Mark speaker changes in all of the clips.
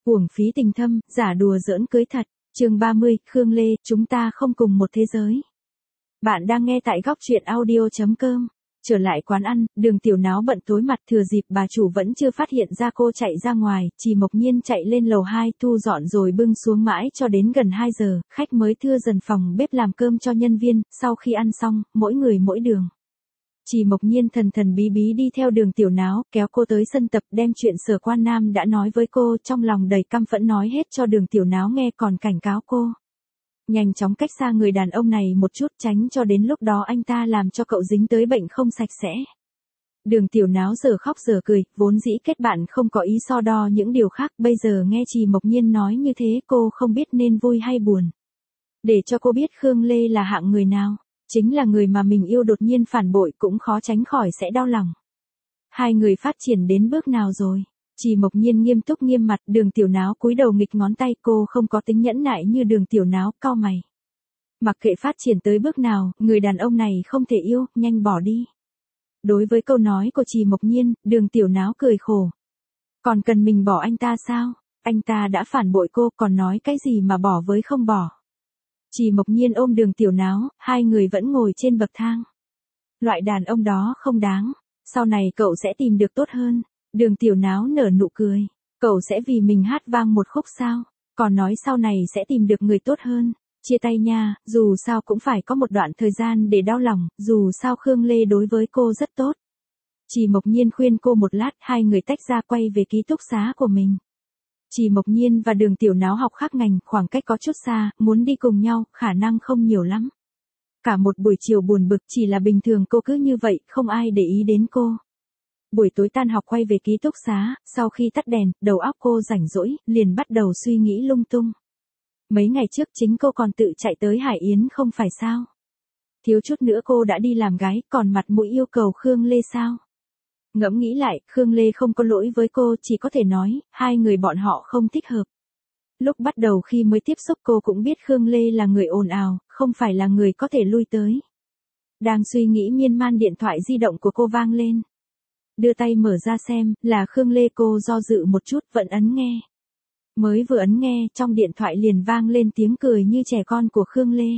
Speaker 1: Uổng phí tình thâm, giả đùa giỡn cưới thật. Chương 30, Khương Lê, chúng ta không cùng một thế giới. Bạn đang nghe tại góc truyện audio.com. Trở lại quán ăn, Đường Tiểu Náo bận tối mặt, thừa dịp bà chủ vẫn chưa phát hiện ra cô chạy ra ngoài, Trì Mộc Nhiên chạy lên lầu 2 thu dọn rồi bưng xuống mãi cho đến gần 2 giờ, khách mới thưa dần phòng bếp làm cơm cho nhân viên, sau khi ăn xong, mỗi người mỗi đường. Trì Mộc Nhiên thần thần bí bí đi theo Đường Tiểu Náo, kéo cô tới sân tập, đem chuyện Sở Quan Nam đã nói với cô, trong lòng đầy căm phẫn nói hết cho Đường Tiểu Náo nghe, còn cảnh cáo cô nhanh chóng cách xa người đàn ông này một chút, tránh cho đến lúc đó anh ta làm cho cậu dính tới bệnh không sạch sẽ. Đường Tiểu Náo giờ khóc giờ cười, vốn dĩ kết bạn không có ý so đo những điều khác, bây giờ nghe Trì Mộc Nhiên nói như thế cô không biết nên vui hay buồn. Để cho cô biết Khương Lê là hạng người nào, chính là người mà mình yêu đột nhiên phản bội cũng khó tránh khỏi sẽ đau lòng. Hai người phát triển đến bước nào rồi? Trì Mộc Nhiên nghiêm túc nghiêm mặt, Đường Tiểu Náo cúi đầu nghịch ngón tay, cô không có tính nhẫn nại như Đường Tiểu Náo, cau mày. Mặc kệ phát triển tới bước nào, người đàn ông này không thể yêu, nhanh bỏ đi. Đối với câu nói của Trì Mộc Nhiên, Đường Tiểu Náo cười khổ. Còn cần mình bỏ anh ta sao? Anh ta đã phản bội cô, còn nói cái gì mà bỏ với không bỏ. Trì Mộc Nhiên ôm Đường Tiểu Náo, hai người vẫn ngồi trên bậc thang. Loại đàn ông đó không đáng, sau này cậu sẽ tìm được tốt hơn. Đường Tiểu Náo nở nụ cười. Cậu sẽ vì mình hát vang một khúc sao? Còn nói sau này sẽ tìm được người tốt hơn. Chia tay nha, dù sao cũng phải có một đoạn thời gian để đau lòng, dù sao Khương Lê đối với cô rất tốt. Trì Mộc Nhiên khuyên cô một lát, hai người tách ra quay về ký túc xá của mình. Trì Mộc Nhiên và Đường Tiểu Náo học khác ngành, khoảng cách có chút xa, muốn đi cùng nhau, khả năng không nhiều lắm. Cả một buổi chiều buồn bực, chỉ là bình thường cô cứ như vậy, không ai để ý đến cô. Buổi tối tan học quay về ký túc xá, sau khi tắt đèn, đầu óc cô rảnh rỗi, liền bắt đầu suy nghĩ lung tung. Mấy ngày trước chính cô còn tự chạy tới Hải Yến không phải sao? Thiếu chút nữa cô đã đi làm gái, còn mặt mũi yêu cầu Khương Lê sao? Ngẫm nghĩ lại, Khương Lê không có lỗi với cô, chỉ có thể nói, hai người bọn họ không thích hợp. Lúc bắt đầu khi mới tiếp xúc cô cũng biết Khương Lê là người ồn ào, không phải là người có thể lui tới. Đang suy nghĩ miên man, điện thoại di động của cô vang lên. Đưa tay mở ra xem, là Khương Lê, cô do dự một chút, vẫn ấn nghe. Mới vừa ấn nghe, trong điện thoại liền vang lên tiếng cười như trẻ con của Khương Lê.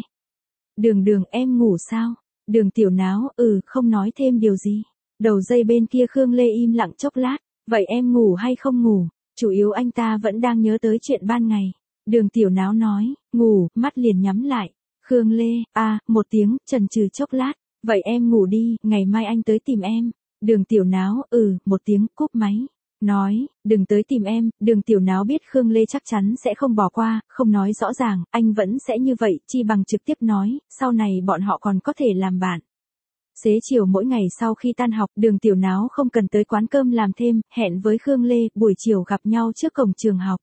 Speaker 1: Đường, em ngủ sao? Đường Tiểu Náo, không nói thêm điều gì. Đầu dây bên kia Khương Lê im lặng chốc lát, vậy em ngủ hay không ngủ? Chủ yếu anh ta vẫn đang nhớ tới chuyện ban ngày. Đường Tiểu Náo nói, ngủ, mắt liền nhắm lại. Khương Lê, một tiếng, chần chừ chốc lát, vậy em ngủ đi, ngày mai anh tới tìm em. Đường Tiểu Náo, một tiếng, cúp máy. Nói, đừng tới tìm em. Đường Tiểu Náo biết Khương Lê chắc chắn sẽ không bỏ qua, không nói rõ ràng, anh vẫn sẽ như vậy, chi bằng trực tiếp nói, sau này bọn họ còn có thể làm bạn. Xế chiều mỗi ngày sau khi tan học, Đường Tiểu Náo không cần tới quán cơm làm thêm, hẹn với Khương Lê, buổi chiều gặp nhau trước cổng trường học.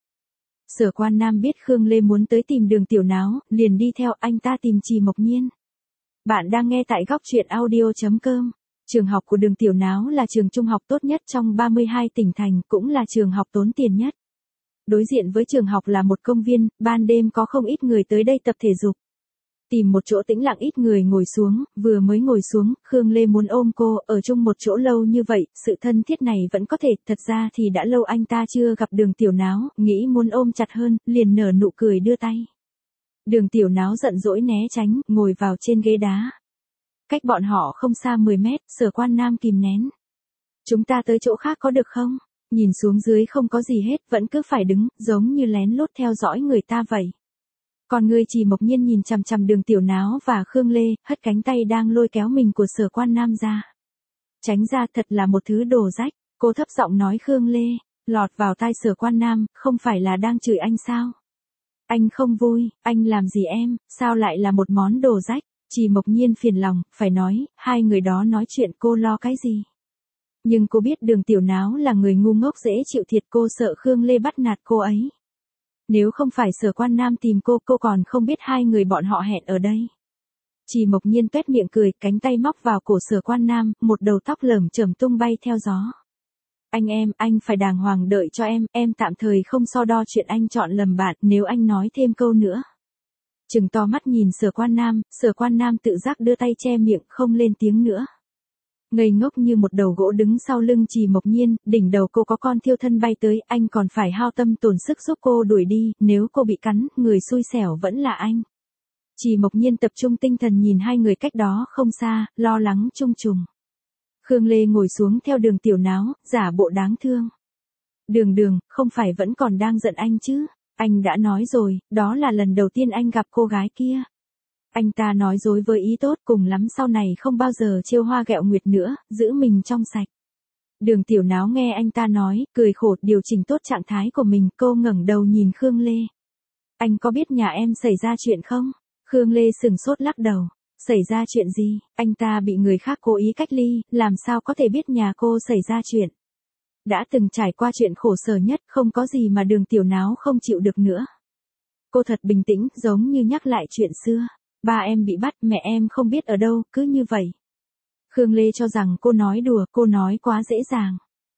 Speaker 1: Sở Quan Nam biết Khương Lê muốn tới tìm Đường Tiểu Náo, liền đi theo, anh ta tìm Trì Mộc Nhiên. Bạn đang nghe tại góc truyện audio.com. Trường học của Đường Tiểu Náo là trường trung học tốt nhất trong 32 tỉnh thành, cũng là trường học tốn tiền nhất. Đối diện với trường học là một công viên, ban đêm có không ít người tới đây tập thể dục. Tìm một chỗ tĩnh lặng ít người ngồi xuống, vừa mới ngồi xuống, Khương Lê muốn ôm cô, ở chung một chỗ lâu như vậy, sự thân thiết này vẫn có thể, thật ra thì đã lâu anh ta chưa gặp Đường Tiểu Náo, nghĩ muốn ôm chặt hơn, liền nở nụ cười đưa tay. Đường Tiểu Náo giận dỗi né tránh, ngồi vào trên ghế đá. Cách bọn họ không xa 10 mét, Sở Quan Nam kìm nén. Chúng ta tới chỗ khác có được không? Nhìn xuống dưới không có gì hết, vẫn cứ phải đứng, giống như lén lút theo dõi người ta vậy. Còn người Trì Mộc Nhiên nhìn chằm chằm Đường Tiểu Náo và Khương Lê, hất cánh tay đang lôi kéo mình của Sở Quan Nam ra. Tránh ra, thật là một thứ đồ rách, cô thấp giọng nói. Khương Lê, lọt vào tai Sở Quan Nam, không phải là đang chửi anh sao? Anh không vui, anh làm gì em, sao lại là một món đồ rách? Trì Mộc Nhiên phiền lòng, phải nói, hai người đó nói chuyện cô lo cái gì? Nhưng cô biết Đường Tiểu Náo là người ngu ngốc dễ chịu thiệt, cô sợ Khương Lê bắt nạt cô ấy. Nếu không phải Sở Quan Nam tìm cô còn không biết hai người bọn họ hẹn ở đây. Trì Mộc Nhiên tuét miệng cười, cánh tay móc vào cổ Sở Quan Nam, một đầu tóc lởm chởm tung bay theo gió. Anh phải đàng hoàng đợi cho em tạm thời không so đo chuyện anh chọn lầm bạn, nếu anh nói thêm câu nữa. Trừng to mắt nhìn Sở Quan Nam tự giác đưa tay che miệng không lên tiếng nữa. Ngây ngốc như một đầu gỗ đứng sau lưng Trì Mộc Nhiên, đỉnh đầu cô có con thiêu thân bay tới, anh còn phải hao tâm tổn sức giúp cô đuổi đi, nếu cô bị cắn, người xui xẻo vẫn là anh. Trì Mộc Nhiên tập trung tinh thần nhìn hai người cách đó không xa, lo lắng chung trùng. Khương Lê ngồi xuống theo Đường Tiểu Náo, giả bộ đáng thương. Đường, không phải vẫn còn đang giận anh chứ? Anh đã nói rồi, đó là lần đầu tiên anh gặp cô gái kia. Anh ta nói dối với ý tốt, cùng lắm sau này không bao giờ trêu hoa ghẹo nguyệt nữa, giữ mình trong sạch. Đường Tiểu Náo nghe anh ta nói, cười khổ điều chỉnh tốt trạng thái của mình, cô ngẩng đầu nhìn Khương Lê. Anh có biết nhà em xảy ra chuyện không? Khương Lê sừng sốt lắc đầu. Xảy ra chuyện gì? Anh ta bị người khác cố ý cách ly, làm sao có thể biết nhà cô xảy ra chuyện? Đã từng trải qua chuyện khổ sở nhất, không có gì mà Đường Tiểu Náo không chịu được nữa. Cô thật bình tĩnh, giống như nhắc lại chuyện xưa. Ba em bị bắt, mẹ em không biết ở đâu, cứ như vậy. Khương Lê cho rằng cô nói đùa, cô nói quá dễ dàng.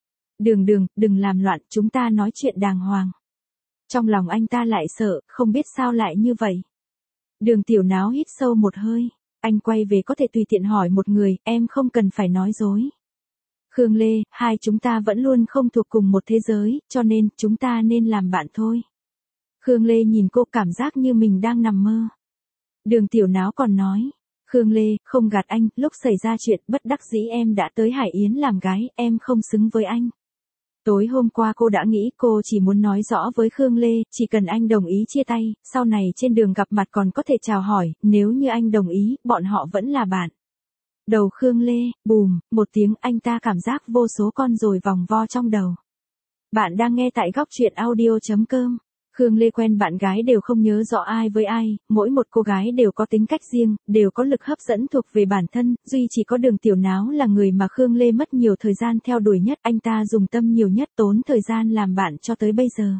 Speaker 1: Đừng làm loạn, chúng ta nói chuyện đàng hoàng. Trong lòng anh ta lại sợ, không biết sao lại như vậy. Đường Tiểu Náo hít sâu một hơi. Anh quay về có thể tùy tiện hỏi một người, em không cần phải nói dối. Khương Lê, hai chúng ta vẫn luôn không thuộc cùng một thế giới, cho nên chúng ta nên làm bạn thôi. Khương Lê nhìn cô cảm giác như mình đang nằm mơ. Đường Tiểu Náo còn nói. Khương Lê, không gạt anh, lúc xảy ra chuyện bất đắc dĩ em đã tới Hải Yến làm gái, em không xứng với anh. Tối hôm qua cô đã nghĩ cô chỉ muốn nói rõ với Khương Lê, chỉ cần anh đồng ý chia tay, sau này trên đường gặp mặt còn có thể chào hỏi, nếu như anh đồng ý, bọn họ vẫn là bạn. Đầu Khương Lê, bùm, một tiếng anh ta cảm giác vô số con rồi vòng vo trong đầu. Bạn đang nghe tại góc truyện audio.com. Khương Lê quen bạn gái đều không nhớ rõ ai với ai, mỗi một cô gái đều có tính cách riêng, đều có lực hấp dẫn thuộc về bản thân, duy chỉ có Đường Tiểu Náo là người mà Khương Lê mất nhiều thời gian theo đuổi nhất, anh ta dùng tâm nhiều nhất, tốn thời gian làm bạn cho tới bây giờ.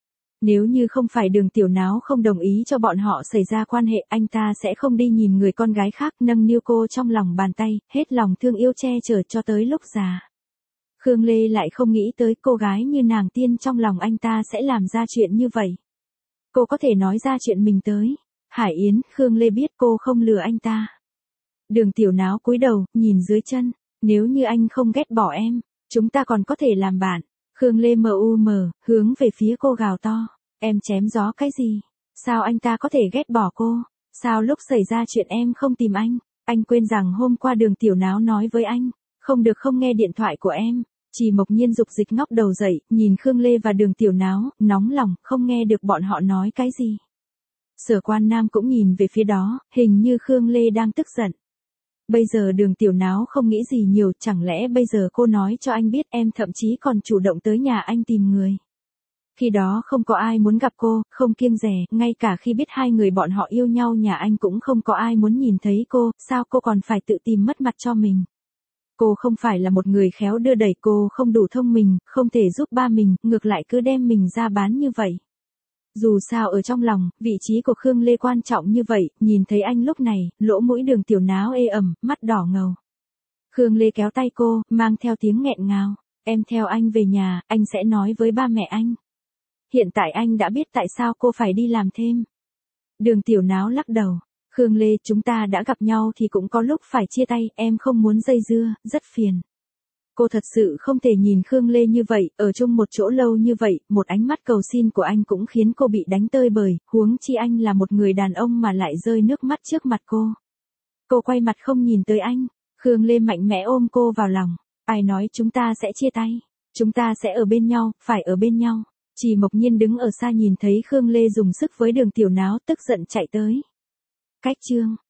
Speaker 1: Nếu như không phải Đường Tiểu Náo không đồng ý cho bọn họ xảy ra quan hệ, anh ta sẽ không đi nhìn người con gái khác, nâng niu cô trong lòng bàn tay, hết lòng thương yêu che chở cho tới lúc già. Khương Lê lại không nghĩ tới cô gái như nàng tiên trong lòng anh ta sẽ làm ra chuyện như vậy. Cô có thể nói ra chuyện mình tới. Hải Yến, Khương Lê biết cô không lừa anh ta. Đường Tiểu Náo cúi đầu, nhìn dưới chân. Nếu như anh không ghét bỏ em, chúng ta còn có thể làm bạn. Khương Lê hướng về phía cô gào to. Em chém gió cái gì? Sao anh ta có thể ghét bỏ cô? Sao lúc xảy ra chuyện em không tìm anh? Anh quên rằng hôm qua Đường Tiểu Náo nói với anh. Không được không nghe điện thoại của em. Trì Mộc Nhiên dục dịch ngóc đầu dậy, nhìn Khương Lê và Đường Tiểu Náo, nóng lòng, không nghe được bọn họ nói cái gì. Sở Quan Nam cũng nhìn về phía đó, hình như Khương Lê đang tức giận. Bây giờ Đường Tiểu Náo không nghĩ gì nhiều, chẳng lẽ bây giờ cô nói cho anh biết em thậm chí còn chủ động tới nhà anh tìm người. Khi đó không có ai muốn gặp cô, không kiêng dè, ngay cả khi biết hai người bọn họ yêu nhau nhà anh cũng không có ai muốn nhìn thấy cô, sao cô còn phải tự tìm mất mặt cho mình. Cô không phải là một người khéo đưa đẩy, cô không đủ thông minh, không thể giúp ba mình, ngược lại cứ đem mình ra bán như vậy. Dù sao ở trong lòng, vị trí của Khương Lê quan trọng như vậy, nhìn thấy anh lúc này, lỗ mũi Đường Tiểu Náo ê ẩm, mắt đỏ ngầu. Khương Lê kéo tay cô, mang theo tiếng nghẹn ngào. Em theo anh về nhà, anh sẽ nói với ba mẹ anh. Hiện tại anh đã biết tại sao cô phải đi làm thêm. Đường Tiểu Náo lắc đầu. Khương Lê, chúng ta đã gặp nhau thì cũng có lúc phải chia tay, em không muốn dây dưa, rất phiền. Cô thật sự không thể nhìn Khương Lê như vậy, ở chung một chỗ lâu như vậy, một ánh mắt cầu xin của anh cũng khiến cô bị đánh tơi bời, huống chi anh là một người đàn ông mà lại rơi nước mắt trước mặt cô. Cô quay mặt không nhìn tới anh, Khương Lê mạnh mẽ ôm cô vào lòng. Ai nói chúng ta sẽ chia tay, chúng ta sẽ ở bên nhau, phải ở bên nhau. Trì Mộc Nhiên đứng ở xa nhìn thấy Khương Lê dùng sức với Đường Tiểu Náo, tức giận chạy tới. Cách chương